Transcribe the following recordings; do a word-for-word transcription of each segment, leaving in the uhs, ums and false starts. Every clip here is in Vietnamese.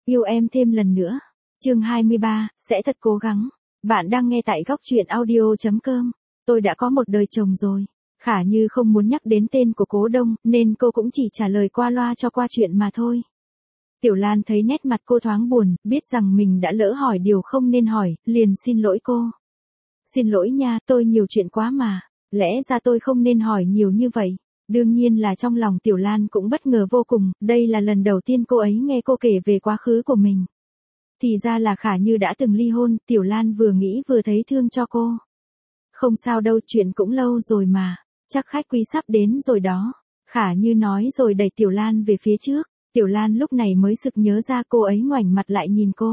Yêu em thêm lần nữa. Chương hai mươi ba, sẽ thật cố gắng. Bạn đang nghe tại góc truyện audio chấm com. Tôi đã có một đời chồng rồi. Khả Như không muốn nhắc đến tên của Cố Đông, nên cô cũng chỉ trả lời qua loa cho qua chuyện mà thôi. Tiểu Lan thấy nét mặt cô thoáng buồn, biết rằng mình đã lỡ hỏi điều không nên hỏi, liền xin lỗi cô. Xin lỗi nha, tôi nhiều chuyện quá mà. Lẽ ra tôi không nên hỏi nhiều như vậy. Đương nhiên là trong lòng Tiểu Lan cũng bất ngờ vô cùng, đây là lần đầu tiên cô ấy nghe cô kể về quá khứ của mình. Thì ra là Khả Như đã từng ly hôn, Tiểu Lan vừa nghĩ vừa thấy thương cho cô. Không sao đâu, chuyện cũng lâu rồi mà, chắc khách quý sắp đến rồi đó. Khả Như nói rồi đẩy Tiểu Lan về phía trước, Tiểu Lan lúc này mới sực nhớ ra cô ấy ngoảnh mặt lại nhìn cô.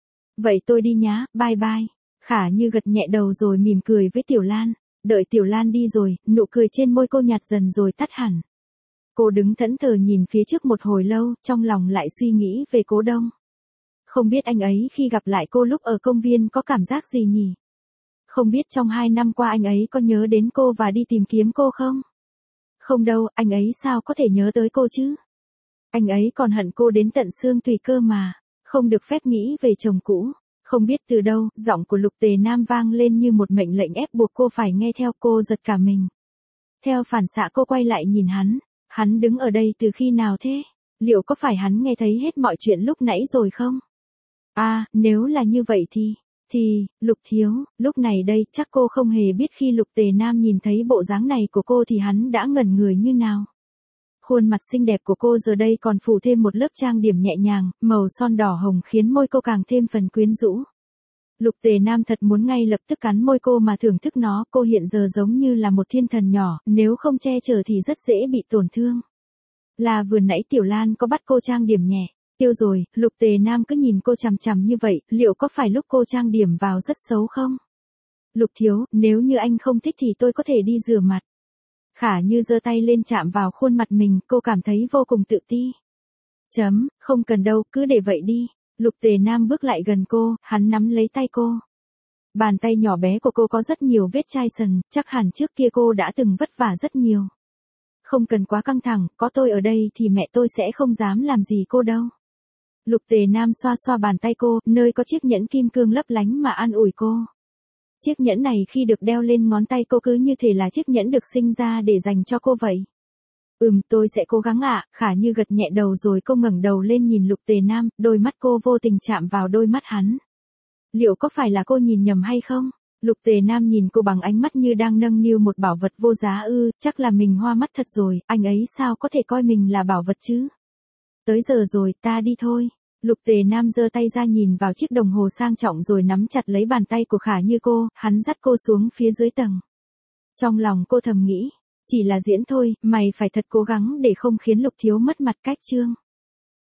Vậy tôi đi nhá, bye bye. Khả Như gật nhẹ đầu rồi mỉm cười với Tiểu Lan. Đợi Tiểu Lan đi rồi, nụ cười trên môi cô nhạt dần rồi tắt hẳn. Cô đứng thẫn thờ nhìn phía trước một hồi lâu, trong lòng lại suy nghĩ về Cố Đông. Không biết anh ấy khi gặp lại cô lúc ở công viên có cảm giác gì nhỉ? Không biết trong hai năm qua anh ấy có nhớ đến cô và đi tìm kiếm cô không? Không đâu, anh ấy sao có thể nhớ tới cô chứ? Anh ấy còn hận cô đến tận xương tùy cơ mà, không được phép nghĩ về chồng cũ. Không biết từ đâu, giọng của Lục Tề Nam vang lên như một mệnh lệnh ép buộc cô phải nghe theo. Cô giật cả mình. Theo phản xạ cô quay lại nhìn hắn. Hắn đứng ở đây từ khi nào thế? Liệu có phải hắn nghe thấy hết mọi chuyện lúc nãy rồi không? À, nếu là như vậy thì... Thì, Lục thiếu, lúc này đây chắc cô không hề biết khi Lục Tề Nam nhìn thấy bộ dáng này của cô thì hắn đã ngẩn người như nào. Khuôn mặt xinh đẹp của cô giờ đây còn phủ thêm một lớp trang điểm nhẹ nhàng, màu son đỏ hồng khiến môi cô càng thêm phần quyến rũ. Lục Tề Nam thật muốn ngay lập tức cắn môi cô mà thưởng thức nó, cô hiện giờ giống như là một thiên thần nhỏ, nếu không che chở thì rất dễ bị tổn thương. Là vừa nãy Tiểu Lan có bắt cô trang điểm nhẹ, tiêu rồi, Lục Tề Nam cứ nhìn cô chằm chằm như vậy, liệu có phải lúc cô trang điểm vào rất xấu không? Lục thiếu, nếu như anh không thích thì tôi có thể đi rửa mặt. Khả Như giơ tay lên chạm vào khuôn mặt mình, cô cảm thấy vô cùng tự ti. Chấm, không cần đâu, cứ để vậy đi. Lục Tề Nam bước lại gần cô, hắn nắm lấy tay cô. Bàn tay nhỏ bé của cô có rất nhiều vết chai sần, chắc hẳn trước kia cô đã từng vất vả rất nhiều. Không cần quá căng thẳng, có tôi ở đây thì mẹ tôi sẽ không dám làm gì cô đâu. Lục Tề Nam xoa xoa bàn tay cô, nơi có chiếc nhẫn kim cương lấp lánh mà an ủi cô. Chiếc nhẫn này khi được đeo lên ngón tay cô cứ như thể là chiếc nhẫn được sinh ra để dành cho cô vậy. Ừm, tôi sẽ cố gắng ạ. Khả Như gật nhẹ đầu rồi cô ngẩng đầu lên nhìn Lục Tề Nam, đôi mắt cô vô tình chạm vào đôi mắt hắn. Liệu có phải là cô nhìn nhầm hay không? Lục Tề Nam nhìn cô bằng ánh mắt như đang nâng niu một bảo vật vô giá ư, chắc là mình hoa mắt thật rồi, anh ấy sao có thể coi mình là bảo vật chứ? Tới giờ rồi, ta đi thôi. Lục Tề Nam giơ tay ra nhìn vào chiếc đồng hồ sang trọng rồi nắm chặt lấy bàn tay của Khả Như cô, hắn dắt cô xuống phía dưới tầng. Trong lòng cô thầm nghĩ, chỉ là diễn thôi, mày phải thật cố gắng để không khiến Lục thiếu mất mặt cách chương.